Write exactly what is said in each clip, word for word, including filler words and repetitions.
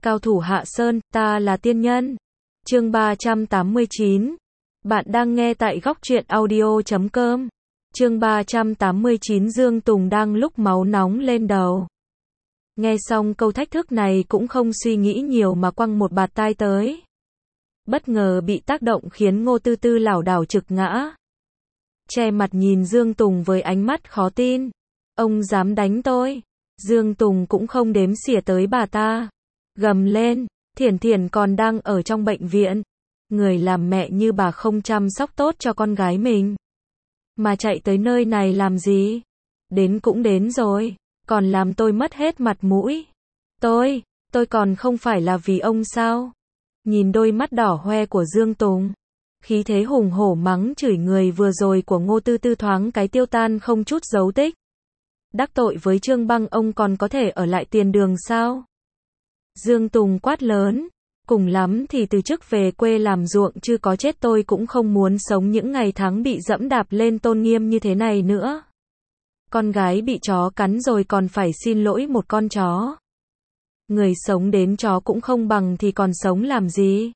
Cao thủ Hạ Sơn, ta là tiên nhân. Chương ba trăm tám mươi chín. Bạn đang nghe tại góc truyện audio chấm com. Chương ba trăm tám mươi chín. Dương Tùng đang lúc máu nóng lên đầu. Nghe xong câu thách thức này cũng không suy nghĩ nhiều mà quăng một bạt tai tới. Bất ngờ bị tác động khiến Ngô Tư Tư lảo đảo trực ngã. Che mặt nhìn Dương Tùng với ánh mắt khó tin. Ông dám đánh tôi? Dương Tùng cũng không đếm xỉa tới bà ta. Gầm lên, Thiển Thiển còn đang ở trong bệnh viện. Người làm mẹ như bà không chăm sóc tốt cho con gái mình. Mà chạy tới nơi này làm gì? Đến cũng đến rồi, còn làm tôi mất hết mặt mũi. Tôi, tôi còn không phải là vì ông sao? Nhìn đôi mắt đỏ hoe của Dương Tùng. Khí thế hùng hổ mắng chửi người vừa rồi của Ngô Tư Tư thoáng cái tiêu tan không chút dấu tích. Đắc tội với Trương Băng ông còn có thể ở lại tiền đường sao? Dương Tùng quát lớn, cùng lắm thì từ chức về quê làm ruộng chứ có chết tôi cũng không muốn sống những ngày tháng bị dẫm đạp lên tôn nghiêm như thế này nữa. Con gái bị chó cắn rồi còn phải xin lỗi một con chó. Người sống đến chó cũng không bằng thì còn sống làm gì?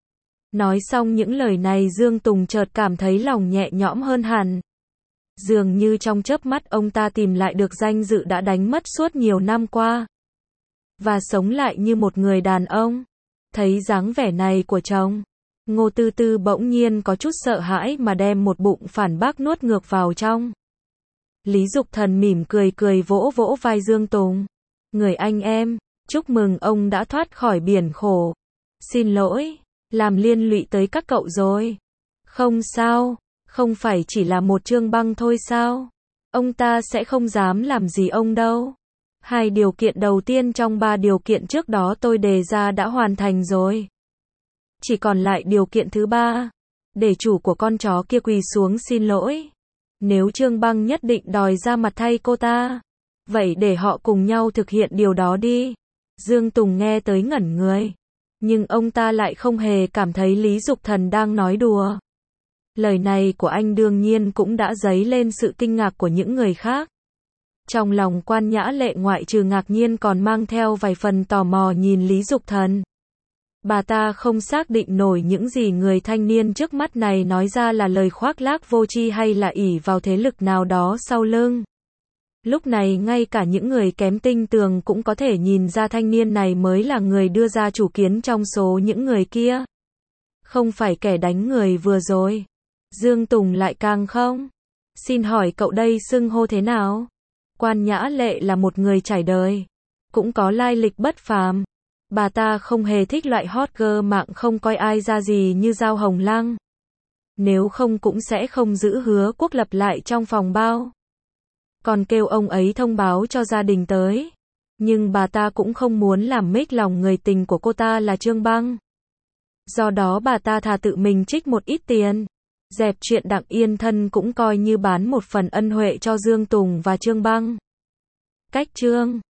Nói xong những lời này Dương Tùng chợt cảm thấy lòng nhẹ nhõm hơn hẳn. Dường như trong chớp mắt ông ta tìm lại được danh dự đã đánh mất suốt nhiều năm qua. Và sống lại như một người đàn ông. Thấy dáng vẻ này của chồng, Ngô Tư Tư bỗng nhiên có chút sợ hãi mà đem một bụng phản bác nuốt ngược vào trong. Lý Dục Thần mỉm cười cười vỗ vỗ vai Dương Tùng. Người anh em, chúc mừng ông đã thoát khỏi biển khổ. Xin lỗi, làm liên lụy tới các cậu rồi. Không sao, không phải chỉ là một Trương Băng thôi sao? Ông ta sẽ không dám làm gì ông đâu. Hai điều kiện đầu tiên trong ba điều kiện trước đó tôi đề ra đã hoàn thành rồi. Chỉ còn lại điều kiện thứ ba. Để chủ của con chó kia quỳ xuống xin lỗi. Nếu Trương Băng nhất định đòi ra mặt thay cô ta, vậy để họ cùng nhau thực hiện điều đó đi. Dương Tùng nghe tới ngẩn người. Nhưng ông ta lại không hề cảm thấy Lý Dục Thần đang nói đùa. Lời này của anh đương nhiên cũng đã dấy lên sự kinh ngạc của những người khác. Trong lòng Quan Nhã Lệ ngoại trừ ngạc nhiên còn mang theo vài phần tò mò nhìn Lý Dục Thần. Bà ta không xác định nổi những gì người thanh niên trước mắt này nói ra là lời khoác lác vô tri hay là ỷ vào thế lực nào đó sau lưng. Lúc này ngay cả những người kém tinh tường cũng có thể nhìn ra thanh niên này mới là người đưa ra chủ kiến trong số những người kia. Không phải kẻ đánh người vừa rồi. Dương Tùng lại càng không. Xin hỏi cậu đây xưng hô thế nào? Quan Nhã Lệ là một người trải đời, cũng có lai lịch bất phàm. Bà ta không hề thích loại hot girl mạng không coi ai ra gì như Giao Hồng Lăng. Nếu không cũng sẽ không giữ hứa Quốc Lập lại trong phòng bao. Còn kêu ông ấy thông báo cho gia đình tới. Nhưng bà ta cũng không muốn làm mếch lòng người tình của cô ta là Trương Băng. Do đó bà ta thà tự mình trích một ít tiền. Dẹp chuyện Đặng Yên Thân cũng coi như bán một phần ân huệ cho Dương Tùng và Trương Băng. Cách chương